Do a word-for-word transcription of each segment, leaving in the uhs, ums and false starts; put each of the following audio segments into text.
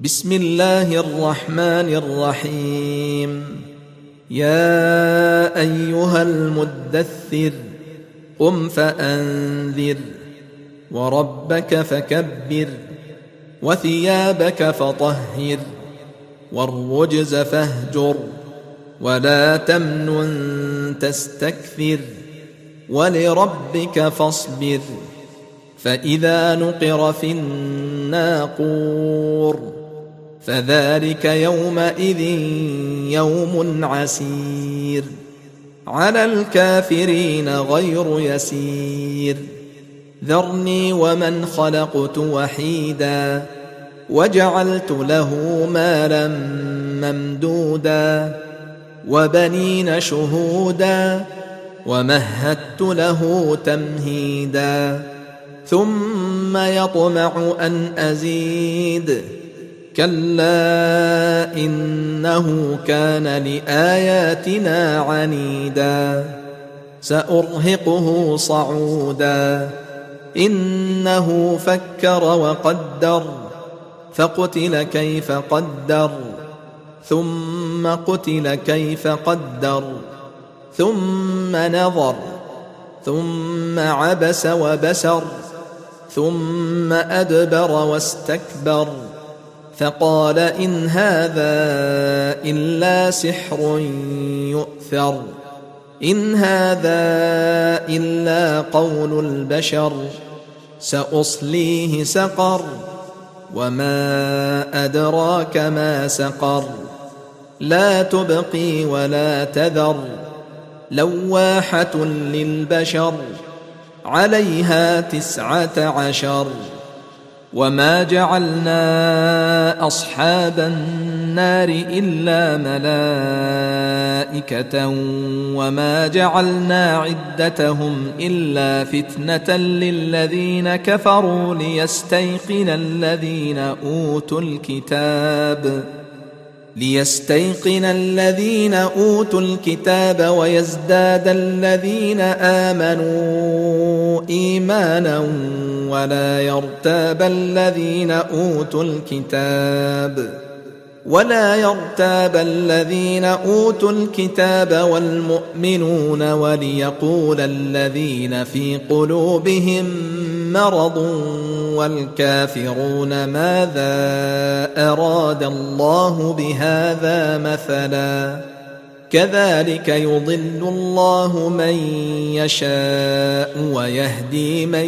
بسم الله الرحمن الرحيم. يا أيها المدثر قم فأنذر وربك فكبر وثيابك فطهر والرجز فاهجر ولا تمنن تستكثر ولربك فاصبر. فإذا نقر في الناقور فذلك يومئذ يوم عسير على الكافرين غير يسير. ذرني ومن خلقت وحيدا وجعلت له مالا ممدودا وبنين شهودا ومهدت له تمهيدا ثم يطمع أن أزيد كلا إنه كان لآياتنا عنيدا سأرهقه صعودا. إنه فكر وقدر فقتل كيف قدر ثم قتل كيف قدر ثم نظر ثم عبس وبسر ثم أدبر واستكبر فقال إن هذا إلا سحر يؤثر إن هذا إلا قول البشر سأصليه سقر وما أدراك ما سقر لا تبقي ولا تذر لواحة للبشر عليها تسعة عشر. وما جعلنا أصحاب النار إلا ملائكة وما جعلنا عدتهم إلا فتنة للذين كفروا ليستيقن الذين أوتوا الكتاب ليستيقن الذين أوتوا الكتاب ويزداد الذين آمنوا إيمانا ولا يرتاب الذين أوتوا الكتاب ولا يرتاب الذين أوتوا الكتاب والمؤمنون وليقول الذين في قلوبهم مرض والكافرون ماذا أراد الله بهذا مثلا كذلك يضل الله من يشاء ويهدي من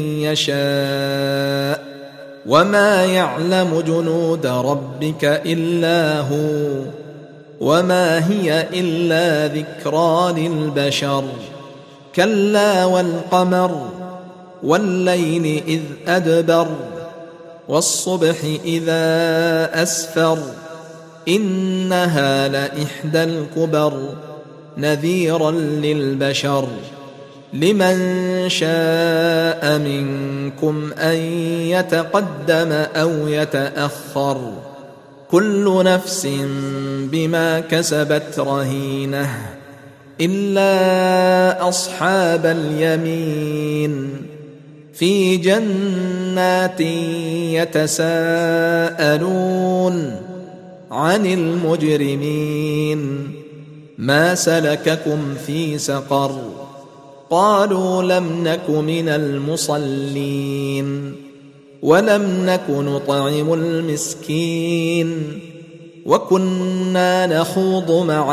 يشاء وما يعلم جنود ربك إلا هو وما هي إلا ذكرى للبشر. كلا والقمر والليل إذ أدبر والصبح إذا أسفر إنها لإحدى الكبر نذيرا للبشر. لمن شاء منكم أن يتقدم أو يتأخر كل نفس بما كسبت رهينة إلا أصحاب اليمين في جنات يتساءلون عن المجرمين ما سلككم في سقر قالوا لم نك من المصلين ولم نك نطعم المسكين وكنا نخوض مع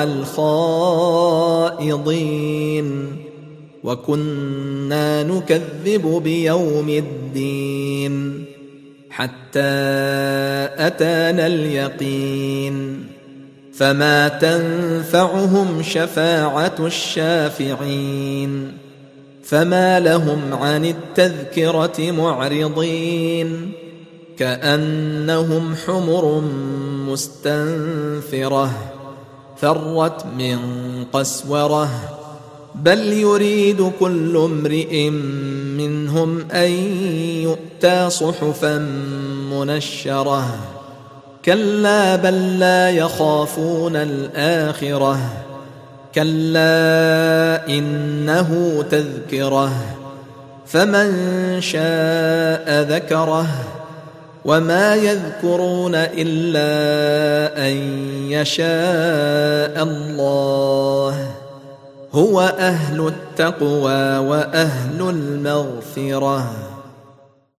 الخائضين وكنا نكذب بيوم الدين حتى أتانا اليقين فما تنفعهم شفاعة الشافعين فما لهم عن التذكرة معرضين كأنهم حمر مستنفرة فرت من قسورة بل يريد كل امرئ منهم أن يؤتى صحفا منشرة كلا بل لا يخافون الآخرة كلا إنه تذكرة فمن شاء ذكره وما يذكرون إلا أن يشاء الله هو أهل التقوى وأهل المغفرة.